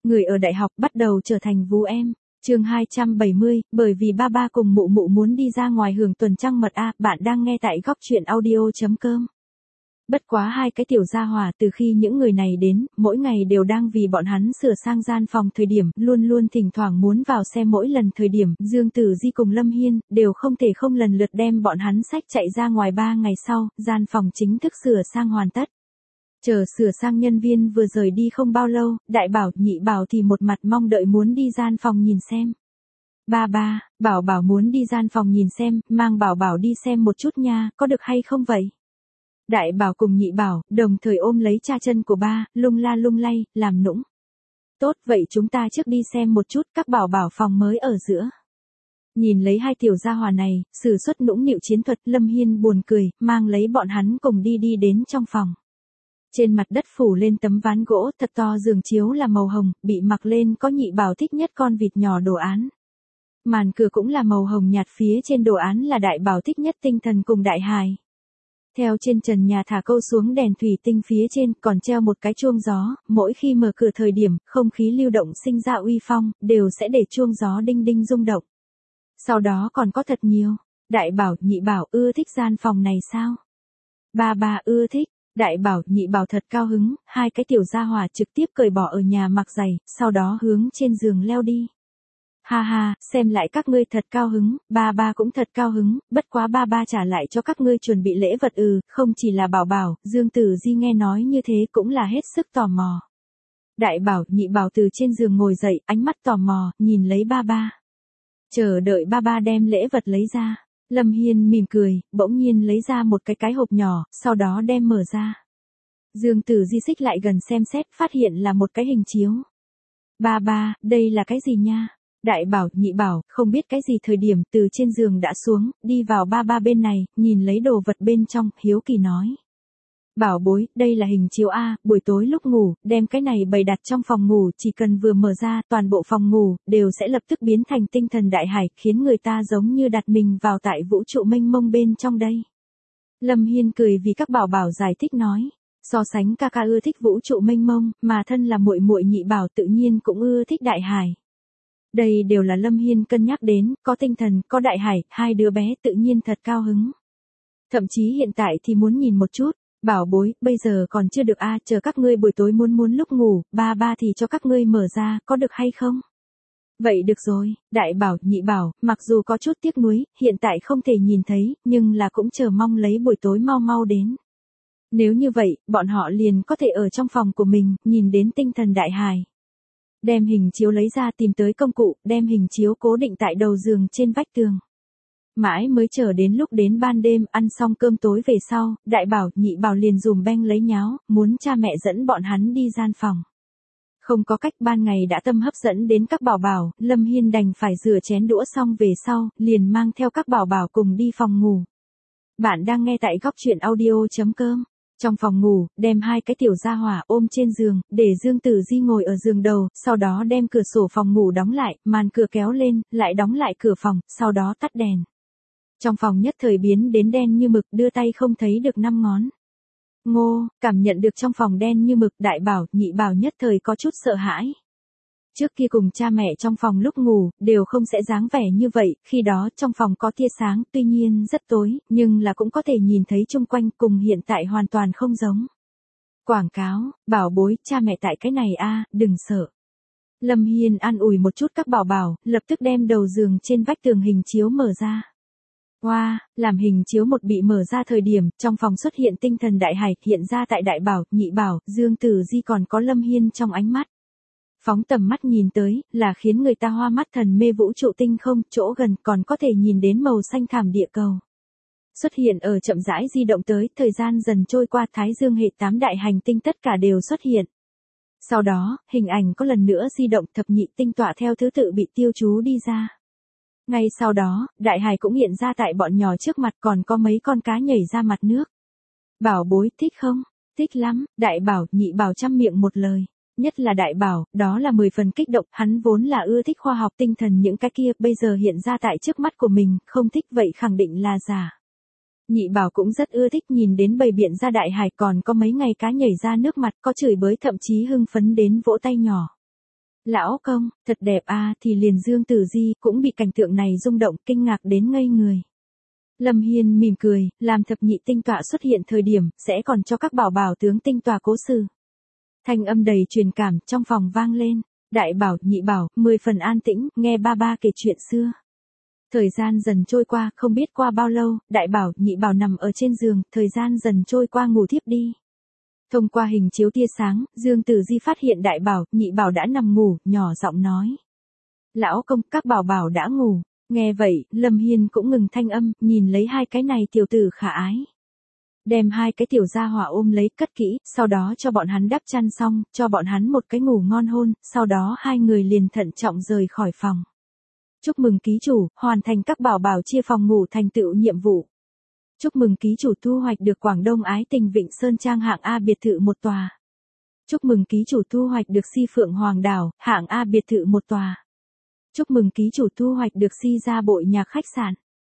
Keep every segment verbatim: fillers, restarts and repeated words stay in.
Người ở đại học bắt đầu trở thành vú em. Chương hai trăm bảy mươi, bởi vì ba ba cùng mụ mụ muốn đi ra ngoài hưởng tuần trăng mật a, bạn đang nghe tại góc truyện audio chấm com. Bất quá hai cái tiểu gia hỏa từ khi những người này đến, mỗi ngày đều đang vì bọn hắn sửa sang gian phòng thời điểm, luôn luôn thỉnh thoảng muốn vào xem mỗi lần thời điểm, Dương Tử Di cùng Lâm Hiên, đều không thể không lần lượt đem bọn hắn xách chạy ra ngoài ba ngày sau, gian phòng chính thức sửa sang hoàn tất. Chờ sửa sang nhân viên vừa rời đi không bao lâu, đại bảo, nhị bảo thì một mặt mong đợi muốn đi gian phòng nhìn xem. Ba ba, bảo bảo muốn đi gian phòng nhìn xem, mang bảo bảo đi xem một chút nha, có được hay không vậy? Đại bảo cùng nhị bảo, đồng thời ôm lấy cha chân của ba, lung la lung lay, làm nũng. Tốt, vậy chúng ta trước đi xem một chút các bảo bảo phòng mới ở giữa. Nhìn lấy hai tiểu gia hỏa này, sử xuất nũng nịu chiến thuật, Lâm Hiên buồn cười, mang lấy bọn hắn cùng đi đi đến trong phòng. Trên mặt đất phủ lên tấm ván gỗ thật to, giường chiếu là màu hồng, bị mặc lên có nhị bảo thích nhất con vịt nhỏ đồ án. Màn cửa cũng là màu hồng nhạt, phía trên đồ án là đại bảo thích nhất tinh thần cùng đại hài. Theo trên trần nhà thả câu xuống đèn thủy tinh, phía trên còn treo một cái chuông gió, mỗi khi mở cửa thời điểm, không khí lưu động sinh ra uy phong, đều sẽ để chuông gió đinh đinh rung động. Sau đó còn có thật nhiều. Đại bảo, nhị bảo ưa thích gian phòng này sao? Ba ba ưa thích. Đại bảo, nhị bảo thật cao hứng, hai cái tiểu gia hỏa trực tiếp cởi bỏ ở nhà mặc giày, sau đó hướng trên giường leo đi. Ha ha, xem lại các ngươi thật cao hứng, ba ba cũng thật cao hứng, bất quá ba ba trả lại cho các ngươi chuẩn bị lễ vật ừ, không chỉ là bảo bảo, Dương Tử Di nghe nói như thế cũng là hết sức tò mò. Đại bảo, nhị bảo từ trên giường ngồi dậy, ánh mắt tò mò, nhìn lấy ba ba. Chờ đợi ba ba đem lễ vật lấy ra. Lâm Hiên mỉm cười, bỗng nhiên lấy ra một cái cái hộp nhỏ, sau đó đem mở ra. Dương Tử Di xích lại gần xem xét, phát hiện là một cái hình chiếu. Ba ba, đây là cái gì nha? Đại bảo, nhị bảo, không biết cái gì thời điểm từ trên giường đã xuống, đi vào ba ba bên này, nhìn lấy đồ vật bên trong, hiếu kỳ nói. Bảo bối, đây là hình chiếu A, buổi tối lúc ngủ, đem cái này bày đặt trong phòng ngủ, chỉ cần vừa mở ra, toàn bộ phòng ngủ, đều sẽ lập tức biến thành tinh thần đại hải, khiến người ta giống như đặt mình vào tại vũ trụ mênh mông bên trong đây. Lâm Hiên cười vì các bảo bảo giải thích nói, so sánh ca ca ưa thích vũ trụ mênh mông, mà thân là muội muội nhị bảo tự nhiên cũng ưa thích đại hải. Đây đều là Lâm Hiên cân nhắc đến, có tinh thần, có đại hải, hai đứa bé tự nhiên thật cao hứng. Thậm chí hiện tại thì muốn nhìn một chút. Bảo bối, bây giờ còn chưa được a, à, chờ các ngươi buổi tối muốn muốn lúc ngủ, ba ba thì cho các ngươi mở ra, có được hay không? Vậy được rồi, đại bảo, nhị bảo, mặc dù có chút tiếc nuối, hiện tại không thể nhìn thấy, nhưng là cũng chờ mong lấy buổi tối mau mau đến. Nếu như vậy, bọn họ liền có thể ở trong phòng của mình, nhìn đến tinh thần đại hài. Đem hình chiếu lấy ra, tìm tới công cụ, đem hình chiếu cố định tại đầu giường trên vách tường. Mãi mới chờ đến lúc đến ban đêm, ăn xong cơm tối về sau, đại bảo, nhị bảo liền dùm beng lấy nháo, muốn cha mẹ dẫn bọn hắn đi gian phòng. Không có cách, ban ngày đã tâm hấp dẫn đến các bảo bảo, Lâm Hiên đành phải rửa chén đũa xong về sau, liền mang theo các bảo bảo cùng đi phòng ngủ. Bạn đang nghe tại góc truyện audio chấm com. Trong phòng ngủ, đem hai cái tiểu gia hỏa ôm trên giường, để Dương Tử Di ngồi ở giường đầu, sau đó đem cửa sổ phòng ngủ đóng lại, màn cửa kéo lên, lại đóng lại cửa phòng, sau đó tắt đèn. Trong phòng nhất thời biến đến đen như mực, đưa tay không thấy được năm ngón. Ngô, cảm nhận được trong phòng đen như mực, đại bảo, nhị bảo nhất thời có chút sợ hãi. Trước kia cùng cha mẹ trong phòng lúc ngủ, đều không sẽ dáng vẻ như vậy, khi đó trong phòng có tia sáng, tuy nhiên rất tối, nhưng là cũng có thể nhìn thấy chung quanh, cùng hiện tại hoàn toàn không giống. Quảng cáo, bảo bối, cha mẹ tại cái này a, đừng sợ. Lâm Hiên an ủi một chút các bảo bảo, lập tức đem đầu giường trên vách tường hình chiếu mở ra. Wow, làm hình chiếu một bị mở ra thời điểm, trong phòng xuất hiện tinh thần đại hải, hiện ra tại đại bảo, nhị bảo, Dương Tử Di còn có Lâm Hiên trong ánh mắt. Phóng tầm mắt nhìn tới, là khiến người ta hoa mắt thần mê vũ trụ tinh không, chỗ gần còn có thể nhìn đến màu xanh thảm địa cầu. Xuất hiện ở chậm rãi di động tới, thời gian dần trôi qua, Thái Dương hệ tám đại hành tinh tất cả đều xuất hiện. Sau đó, hình ảnh có lần nữa di động, thập nhị tinh tọa theo thứ tự bị tiêu chú đi ra. Ngay sau đó, đại hải cũng hiện ra tại bọn nhỏ trước mặt, còn có mấy con cá nhảy ra mặt nước. Bảo bối, thích không? Thích lắm, đại bảo, nhị bảo chăm miệng một lời. Nhất là đại bảo, đó là mười phần kích động, hắn vốn là ưa thích khoa học tinh thần những cái kia, bây giờ hiện ra tại trước mắt của mình, không thích vậy khẳng định là giả. Nhị bảo cũng rất ưa thích nhìn đến bầy biện ra đại hải, còn có mấy ngày cá nhảy ra nước mặt, có chửi bới, thậm chí hưng phấn đến vỗ tay nhỏ. Lão công, thật đẹp à, thì liền Dương Tử Di cũng bị cảnh tượng này rung động kinh ngạc đến ngây người. Lâm Hiên mỉm cười, làm thập nhị tinh tọa xuất hiện thời điểm, sẽ còn cho các bảo bảo tướng tinh tọa cố sự. Thanh âm đầy truyền cảm trong phòng vang lên, đại bảo, nhị bảo, mười phần an tĩnh, nghe ba ba kể chuyện xưa. Thời gian dần trôi qua, không biết qua bao lâu, đại bảo, nhị bảo nằm ở trên giường, thời gian dần trôi qua ngủ thiếp đi. Thông qua hình chiếu tia sáng, Dương Tử Di phát hiện đại bảo, nhị bảo đã nằm ngủ, nhỏ giọng nói. Lão công, các bảo bảo đã ngủ. Nghe vậy, Lâm Hiên cũng ngừng thanh âm, nhìn lấy hai cái này tiểu tử khả ái. Đem hai cái tiểu gia hỏa ôm lấy cất kỹ, sau đó cho bọn hắn đắp chăn xong, cho bọn hắn một cái ngủ ngon hôn, sau đó hai người liền thận trọng rời khỏi phòng. Chúc mừng ký chủ, hoàn thành các bảo bảo chia phòng ngủ thành tựu nhiệm vụ. Chúc mừng ký chủ thu hoạch được Quảng Đông Ái Tình Vịnh Sơn Trang hạng A biệt thự một tòa. Chúc mừng ký chủ thu hoạch được Si Phượng Hoàng Đảo, hạng A biệt thự một tòa. Chúc mừng ký chủ thu hoạch được Si Gia Bội Nhạc khách sạn.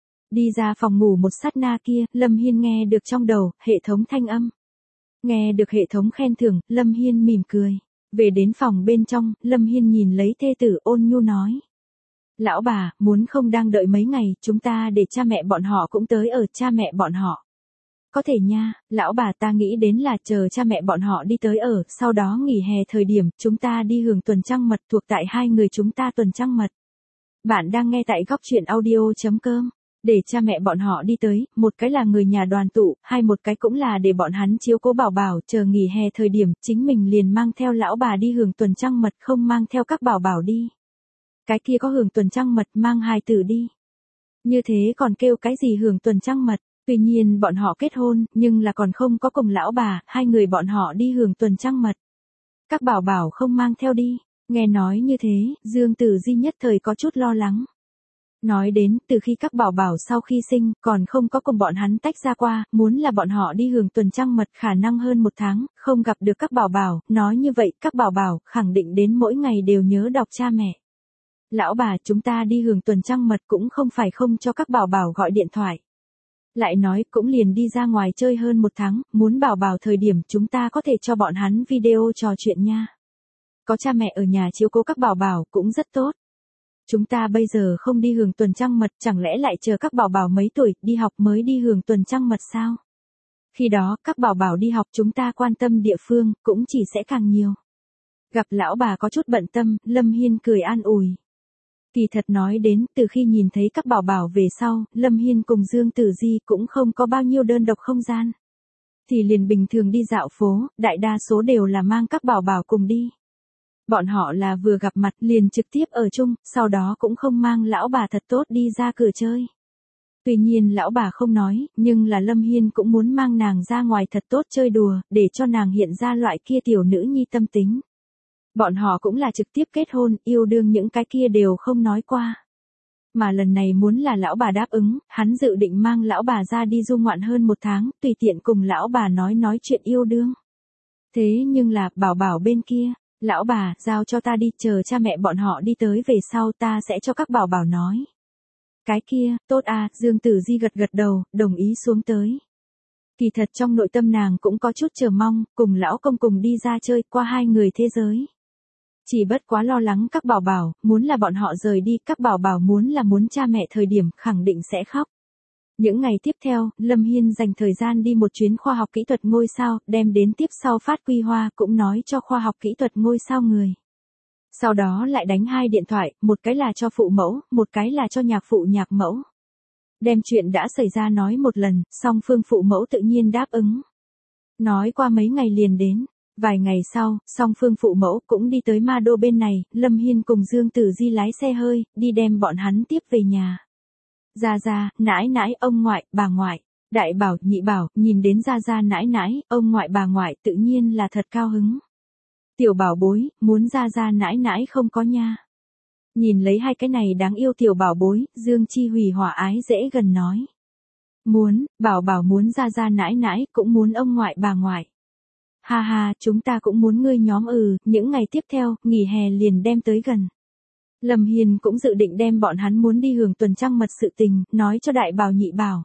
Đi ra phòng ngủ một sát na kia, Lâm Hiên nghe được trong đầu, hệ thống thanh âm. Nghe được hệ thống khen thưởng, Lâm Hiên mỉm cười. Về đến phòng bên trong, Lâm Hiên nhìn lấy thê tử ôn nhu nói. Lão bà, muốn không đang đợi mấy ngày, chúng ta để cha mẹ bọn họ cũng tới ở cha mẹ bọn họ. Có thể nha, lão bà ta nghĩ đến là chờ cha mẹ bọn họ đi tới ở, sau đó nghỉ hè thời điểm, chúng ta đi hưởng tuần trăng mật thuộc tại hai người chúng ta tuần trăng mật. Bạn đang nghe tại góc truyện audio.com. Để cha mẹ bọn họ đi tới, một cái là người nhà đoàn tụ, hai một cái cũng là để bọn hắn chiếu cố bảo bảo, chờ nghỉ hè thời điểm, chính mình liền mang theo lão bà đi hưởng tuần trăng mật không mang theo các bảo bảo đi. Cái kia có hưởng tuần trăng mật mang hài tử đi. Như thế còn kêu cái gì hưởng tuần trăng mật, tuy nhiên bọn họ kết hôn, nhưng là còn không có cùng lão bà, hai người bọn họ đi hưởng tuần trăng mật. Các bảo bảo không mang theo đi, nghe nói như thế, Dương Tử Di nhất thời có chút lo lắng. Nói đến, từ khi các bảo bảo sau khi sinh, còn không có cùng bọn hắn tách ra qua, muốn là bọn họ đi hưởng tuần trăng mật khả năng hơn một tháng, không gặp được các bảo bảo, nói như vậy, các bảo bảo, khẳng định đến mỗi ngày đều nhớ đọc cha mẹ. Lão bà, chúng ta đi hưởng tuần trăng mật cũng không phải không cho các bảo bảo gọi điện thoại. Lại nói, cũng liền đi ra ngoài chơi hơn một tháng, muốn bảo bảo thời điểm chúng ta có thể cho bọn hắn video trò chuyện nha. Có cha mẹ ở nhà chiếu cố các bảo bảo cũng rất tốt. Chúng ta bây giờ không đi hưởng tuần trăng mật, chẳng lẽ lại chờ các bảo bảo mấy tuổi đi học mới đi hưởng tuần trăng mật sao? Khi đó, các bảo bảo đi học chúng ta quan tâm địa phương, cũng chỉ sẽ càng nhiều. Gặp lão bà có chút bận tâm, Lâm Hiên cười an ủi. Kỳ thật nói đến, từ khi nhìn thấy các bảo bảo về sau, Lâm Hiên cùng Dương Tử Di cũng không có bao nhiêu đơn độc không gian. Thì liền bình thường đi dạo phố, đại đa số đều là mang các bảo bảo cùng đi. Bọn họ là vừa gặp mặt liền trực tiếp ở chung, sau đó cũng không mang lão bà thật tốt đi ra cửa chơi. Tuy nhiên lão bà không nói, nhưng là Lâm Hiên cũng muốn mang nàng ra ngoài thật tốt chơi đùa, để cho nàng hiện ra loại kia tiểu nữ nhi tâm tính. Bọn họ cũng là trực tiếp kết hôn, yêu đương những cái kia đều không nói qua. Mà lần này muốn là lão bà đáp ứng, hắn dự định mang lão bà ra đi du ngoạn hơn một tháng, tùy tiện cùng lão bà nói nói chuyện yêu đương. Thế nhưng là, bảo bảo bên kia, lão bà, giao cho ta đi, chờ cha mẹ bọn họ đi tới về sau ta sẽ cho các bảo bảo nói. Cái kia, tốt à, Dương Tử Di gật gật đầu, đồng ý xuống tới. Kỳ thật trong nội tâm nàng cũng có chút chờ mong, cùng lão công cùng đi ra chơi qua hai người thế giới. Chỉ bất quá lo lắng các bảo bảo, muốn là bọn họ rời đi, các bảo bảo muốn là muốn cha mẹ thời điểm khẳng định sẽ khóc. Những ngày tiếp theo, Lâm Hiên dành thời gian đi một chuyến khoa học kỹ thuật ngôi sao, đem đến tiếp sau phát quy hoa cũng nói cho khoa học kỹ thuật ngôi sao người. Sau đó lại đánh hai điện thoại, một cái là cho phụ mẫu, một cái là cho nhạc phụ nhạc mẫu. Đem chuyện đã xảy ra nói một lần, song phương phụ mẫu tự nhiên đáp ứng. Nói qua mấy ngày liền đến. Vài ngày sau, song phương phụ mẫu cũng đi tới Ma Đô bên này, Lâm Hiên cùng Dương Tử Di lái xe hơi, đi đem bọn hắn tiếp về nhà. Gia Gia, nãi nãi, ông ngoại, bà ngoại, đại bảo, nhị bảo, nhìn đến Gia Gia nãi nãi, ông ngoại bà ngoại tự nhiên là thật cao hứng. Tiểu bảo bối, muốn Gia Gia nãi nãi không có nha. Nhìn lấy hai cái này đáng yêu tiểu bảo bối, Dương Chi Hủy hòa ái dễ gần nói. Muốn, bảo bảo muốn Gia Gia nãi nãi, cũng muốn ông ngoại bà ngoại. Ha ha, chúng ta cũng muốn ngươi nhóm ừ, những ngày tiếp theo, nghỉ hè liền đem tới gần. Lâm Hiên cũng dự định đem bọn hắn muốn đi hưởng tuần trăng mật sự tình, nói cho đại bảo nhị bảo.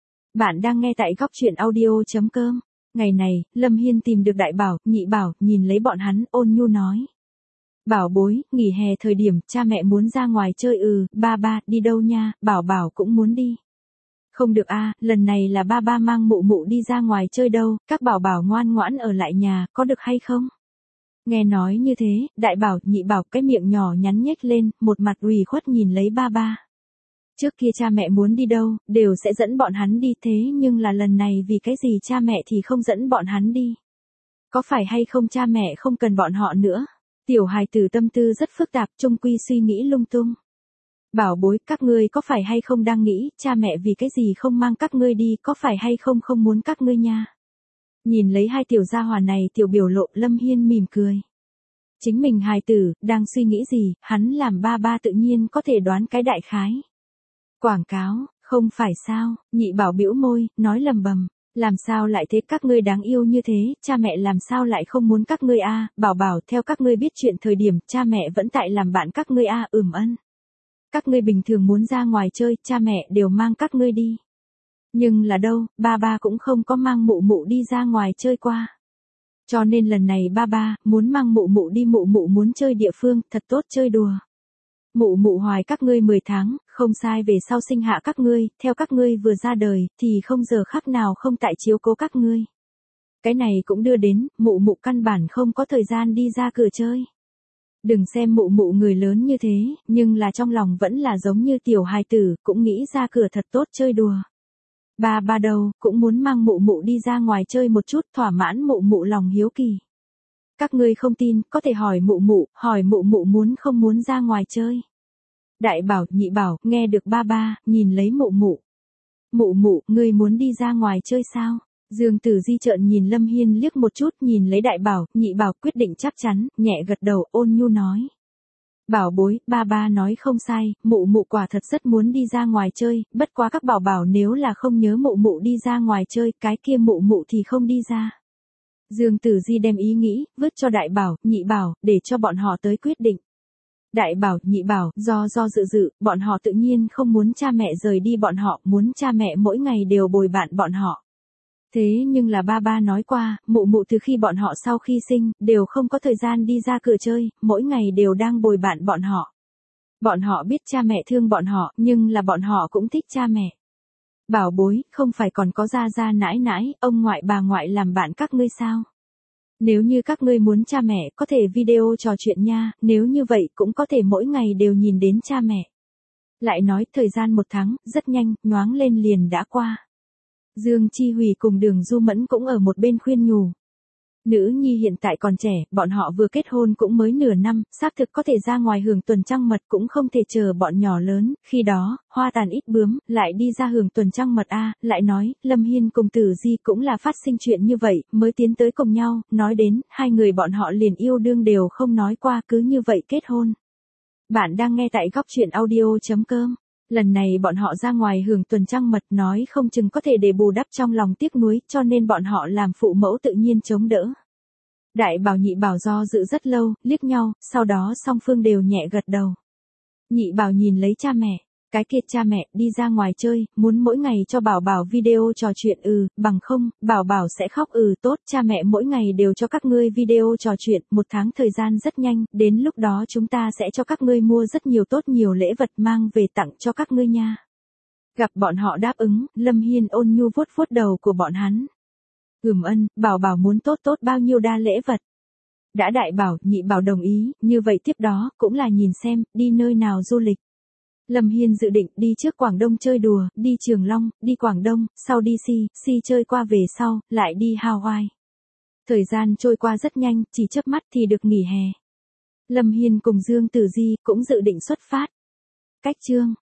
Bạn đang nghe tại góc truyện audio.com. Ngày này, Lâm Hiên tìm được đại bảo, nhị bảo, nhìn lấy bọn hắn, ôn nhu nói. Bảo bối, nghỉ hè thời điểm cha mẹ muốn ra ngoài chơi. Ừ, ba ba, đi đâu nha, bảo bảo cũng muốn đi. Không được a, lần này là ba ba mang mụ mụ đi ra ngoài chơi đâu, các bảo bảo ngoan ngoãn ở lại nhà, có được hay không? Nghe nói như thế, đại bảo, nhị bảo cái miệng nhỏ nhắn nhếch lên, một mặt ủy khuất nhìn lấy ba ba. Trước kia cha mẹ muốn đi đâu, đều sẽ dẫn bọn hắn đi, thế nhưng là lần này vì cái gì cha mẹ thì không dẫn bọn hắn đi? Có phải hay không cha mẹ không cần bọn họ nữa? Tiểu hài tử tâm tư rất phức tạp, chung quy suy nghĩ lung tung. Bảo bối, các ngươi có phải hay không đang nghĩ, cha mẹ vì cái gì không mang các ngươi đi, có phải hay không không muốn các ngươi nha? Nhìn lấy hai tiểu gia hỏa này, tiểu biểu lộ, Lâm Hiên mỉm cười. Chính mình hài tử, đang suy nghĩ gì, hắn làm ba ba tự nhiên có thể đoán cái đại khái. Quảng cáo, không phải sao, nhị bảo bĩu môi, nói lầm bầm. Làm sao lại thế, các ngươi đáng yêu như thế, cha mẹ làm sao lại không muốn các ngươi a? Bảo bảo, theo các ngươi biết chuyện thời điểm, cha mẹ vẫn tại làm bạn các ngươi a. Ừm ân. Các ngươi bình thường muốn ra ngoài chơi, cha mẹ đều mang các ngươi đi. Nhưng là đâu, ba ba cũng không có mang mụ mụ đi ra ngoài chơi qua. Cho nên lần này ba ba muốn mang mụ mụ đi, mụ mụ muốn chơi địa phương, thật tốt chơi đùa. Mụ mụ hoài các ngươi mười tháng, không sai, về sau sinh hạ các ngươi, theo các ngươi vừa ra đời, thì không giờ khắc nào không tại chiếu cố các ngươi. Cái này cũng đưa đến, mụ mụ căn bản không có thời gian đi ra cửa chơi. Đừng xem mụ mụ người lớn như thế, nhưng là trong lòng vẫn là giống như tiểu hài tử, cũng nghĩ ra cửa thật tốt chơi đùa. Ba ba đâu, cũng muốn mang mụ mụ đi ra ngoài chơi một chút, thỏa mãn mụ mụ lòng hiếu kỳ. Các ngươi không tin, có thể hỏi mụ mụ, hỏi mụ mụ muốn không muốn ra ngoài chơi. Đại bảo, nhị bảo, nghe được ba ba, nhìn lấy mụ mụ. Mụ mụ, ngươi muốn đi ra ngoài chơi sao? Dương Tử Di trợn nhìn Lâm Hiên liếc một chút, nhìn lấy đại bảo, nhị bảo quyết định chắc chắn, nhẹ gật đầu, ôn nhu nói. Bảo bối, ba ba nói không sai, mụ mụ quả thật rất muốn đi ra ngoài chơi, bất quá các bảo bảo nếu là không nhớ mụ mụ đi ra ngoài chơi, cái kia mụ mụ thì không đi ra. Dương Tử Di đem ý nghĩ, vứt cho đại bảo, nhị bảo, để cho bọn họ tới quyết định. Đại bảo, nhị bảo, do do dự dự, bọn họ tự nhiên không muốn cha mẹ rời đi bọn họ, muốn cha mẹ mỗi ngày đều bồi bạn bọn họ. Thế nhưng là ba ba nói qua, mụ mụ từ khi bọn họ sau khi sinh, đều không có thời gian đi ra cửa chơi, mỗi ngày đều đang bồi bạn bọn họ. Bọn họ biết cha mẹ thương bọn họ, nhưng là bọn họ cũng thích cha mẹ. Bảo bối, không phải còn có gia gia nãi nãi, ông ngoại bà ngoại làm bạn các ngươi sao? Nếu như các ngươi muốn cha mẹ, có thể video trò chuyện nha, nếu như vậy cũng có thể mỗi ngày đều nhìn đến cha mẹ. Lại nói, thời gian một tháng, rất nhanh, nhoáng lên liền đã qua. Dương Chi Hủy cùng Đường Du Mẫn cũng ở một bên khuyên nhủ. Nữ nhi hiện tại còn trẻ, bọn họ vừa kết hôn cũng mới nửa năm, xác thực có thể ra ngoài hưởng tuần trăng mật, cũng không thể chờ bọn nhỏ lớn, khi đó, hoa tàn ít bướm, lại đi ra hưởng tuần trăng mật a. Lại nói, Lâm Hiên cùng Tử Di cũng là phát sinh chuyện như vậy, mới tiến tới cùng nhau, nói đến, hai người bọn họ liền yêu đương đều không nói qua, cứ như vậy kết hôn. Bạn đang nghe tại góc truyện audio chấm com. Lần này bọn họ ra ngoài hưởng tuần trăng mật, nói không chừng có thể để bù đắp trong lòng tiếc nuối, cho nên bọn họ làm phụ mẫu tự nhiên chống đỡ. Đại bảo nhị bảo do dự rất lâu, liếc nhau, sau đó song phương đều nhẹ gật đầu. Nhị bảo nhìn lấy cha mẹ, cái kia cha mẹ đi ra ngoài chơi, muốn mỗi ngày cho bảo bảo video trò chuyện. Ừ, bằng không, bảo bảo sẽ khóc. Ừ tốt, cha mẹ mỗi ngày đều cho các ngươi video trò chuyện, một tháng thời gian rất nhanh, đến lúc đó chúng ta sẽ cho các ngươi mua rất nhiều tốt nhiều lễ vật mang về tặng cho các ngươi nha. Gặp bọn họ đáp ứng, Lâm Hiên ôn nhu vuốt vuốt đầu của bọn hắn. Ừm ân, bảo bảo muốn tốt tốt bao nhiêu đa lễ vật. Đã đại bảo, nhị bảo đồng ý, như vậy tiếp đó, cũng là nhìn xem, đi nơi nào du lịch. Lâm Hiên dự định đi trước Quảng Đông chơi đùa, đi Trường Long, đi Quảng Đông, sau đi Si, Si chơi qua về sau, lại đi Hawaii. Thời gian trôi qua rất nhanh, chỉ chớp mắt thì được nghỉ hè. Lâm Hiên cùng Dương Tử Di cũng dự định xuất phát. Cách chương